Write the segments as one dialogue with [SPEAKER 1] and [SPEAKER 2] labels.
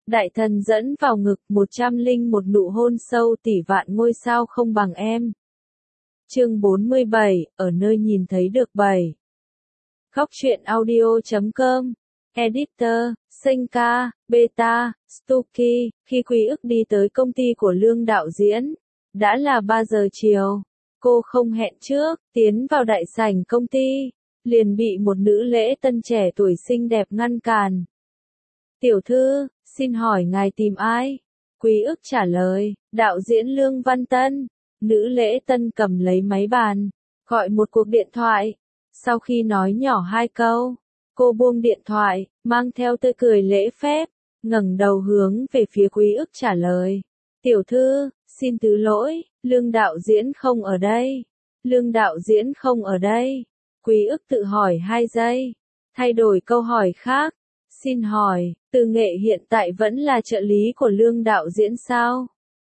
[SPEAKER 1] Đại thần dẫn vào ngực 101 nụ hôn sâu tỷ vạn ngôi sao không bằng em. Chương 47, ở nơi nhìn thấy được 7. Khóc chuyện audio.com. Editor, Senka, Beta, Stuki. Khi Quý ức đi tới công ty của Lương đạo diễn, đã là 3 giờ chiều. Cô không hẹn trước, tiến vào đại sảnh công ty, liền bị một nữ lễ tân trẻ tuổi xinh đẹp ngăn cản. Tiểu thư, xin hỏi ngài tìm ai? Quý ức trả lời, đạo diễn Lương Văn Tân. Nữ lễ tân cầm lấy máy bàn, gọi một cuộc điện thoại. Sau khi nói nhỏ 2 câu, cô buông điện thoại, mang theo tươi cười lễ phép, ngẩng đầu hướng về phía Quý ức trả lời. Tiểu thư, xin thứ lỗi, Lương đạo diễn không ở đây. Lương đạo diễn không ở đây. Quý ức tự hỏi 2 giây, thay đổi câu hỏi khác. Xin hỏi, Từ Nghệ hiện tại vẫn là trợ lý của Lương đạo diễn sao?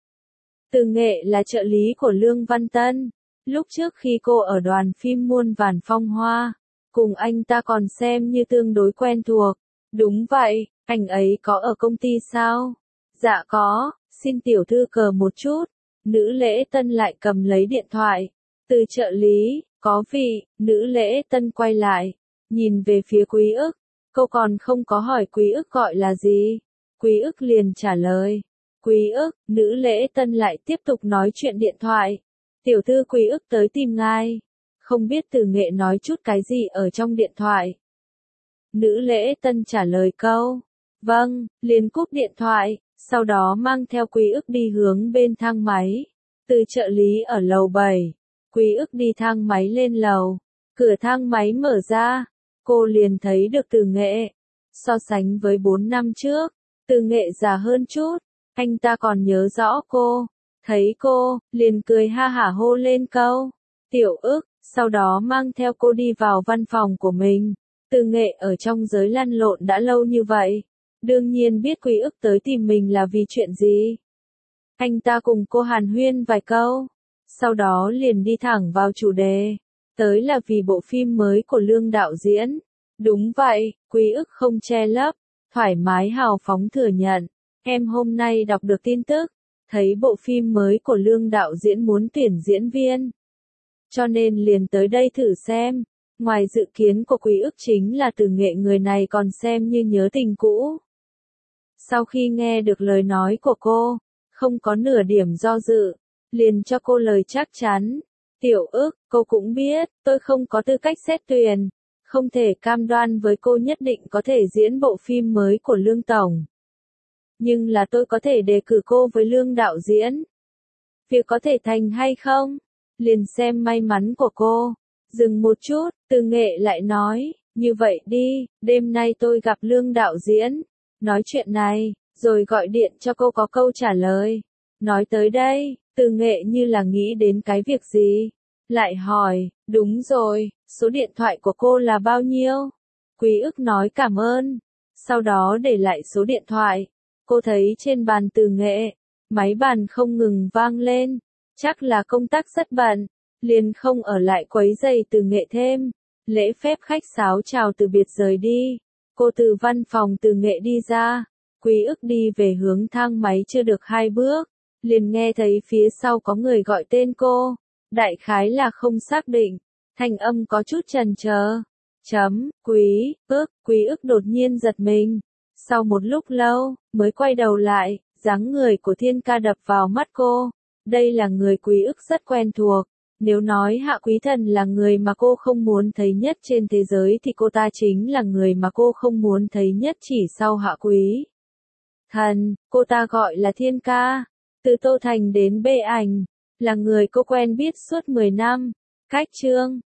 [SPEAKER 1] Từ Nghệ là trợ lý của Lương Văn Tân. Lúc trước khi cô ở đoàn phim Muôn Vàn Phong Hoa, cùng anh ta còn xem như tương đối quen thuộc. Đúng vậy, anh ấy có ở công ty sao? Dạ có, xin tiểu thư cờ một chút. Nữ lễ tân lại cầm lấy điện thoại. Từ trợ lý, có vị, nữ lễ tân quay lại, nhìn về phía Quý ức. Cô còn không có hỏi Quý ức gọi là gì. Quý ức liền trả lời. Quý ức, nữ lễ tân lại tiếp tục nói chuyện điện thoại. Tiểu thư Quý ức tới tìm ngài. Không biết Từ Nghệ nói chút cái gì ở trong điện thoại. Nữ lễ tân trả lời câu. Vâng, liền cúp điện thoại, sau đó mang theo Quý ức đi hướng bên thang máy. Từ trợ lý ở lầu 7. Quý ức đi thang máy lên lầu. Cửa thang máy mở ra. Cô liền thấy được Từ Nghệ. So sánh với 4 năm trước, Từ Nghệ già hơn chút. Anh ta còn nhớ rõ cô. Thấy cô, liền cười ha hả hô lên câu. Tiểu ức, sau đó mang theo cô đi vào văn phòng của mình. Từ Nghệ ở trong giới lăn lộn đã lâu như vậy. Đương nhiên biết Quý ức tới tìm mình là vì chuyện gì. Anh ta cùng cô hàn huyên vài câu. Sau đó liền đi thẳng vào chủ đề. Tới là vì bộ phim mới của Lương đạo diễn. Đúng vậy, Quý ức không che lấp, thoải mái hào phóng thừa nhận. Em hôm nay đọc được tin tức, thấy bộ phim mới của Lương đạo diễn muốn tuyển diễn viên. Cho nên liền tới đây thử xem. Ngoài dự kiến của Quý ức chính là Từ Nghệ người này còn xem như nhớ tình cũ. Sau khi nghe được lời nói của cô, không có nửa điểm do dự, liền cho cô lời chắc chắn. Tiểu ức, cô cũng biết, tôi không có tư cách xét tuyển, không thể cam đoan với cô nhất định có thể diễn bộ phim mới của Lương Tổng. Nhưng là tôi có thể đề cử cô với Lương đạo diễn. Việc có thể thành hay không? Liền xem may mắn của cô. Dừng một chút, Từ Nghệ lại nói, như vậy đi, đêm nay tôi gặp Lương đạo diễn, nói chuyện này, rồi gọi điện cho cô có câu trả lời. Nói tới đây, Từ Nghệ như là nghĩ đến cái việc gì. Lại hỏi, đúng rồi, số điện thoại của cô là bao nhiêu? Quý ức nói cảm ơn. Sau đó để lại số điện thoại. Cô thấy trên bàn Từ Nghệ, máy bàn không ngừng vang lên. Chắc là công tác rất bận, liền không ở lại quấy rầy Từ Nghệ thêm. Lễ phép khách sáo chào từ biệt rời đi. Cô từ văn phòng Từ Nghệ đi ra. Quý ức đi về hướng thang máy chưa được 2 bước, liền nghe thấy phía sau có người gọi tên cô. Đại khái là không xác định, thanh âm có chút chần chờ. Quý ức đột nhiên giật mình. Sau một lúc lâu, mới quay đầu lại, dáng người của Thiên Ca đập vào mắt cô. Đây là người Quý ức rất quen thuộc. Nếu nói Hạ Quý Thần là người mà cô không muốn thấy nhất trên thế giới thì cô ta chính là người mà cô không muốn thấy nhất chỉ sau Hạ Quý Thần. Cô ta gọi là Thiên Ca. Từ Tô Thành đến Bê Ảnh, là người cô quen biết suốt 10 năm. Cách chương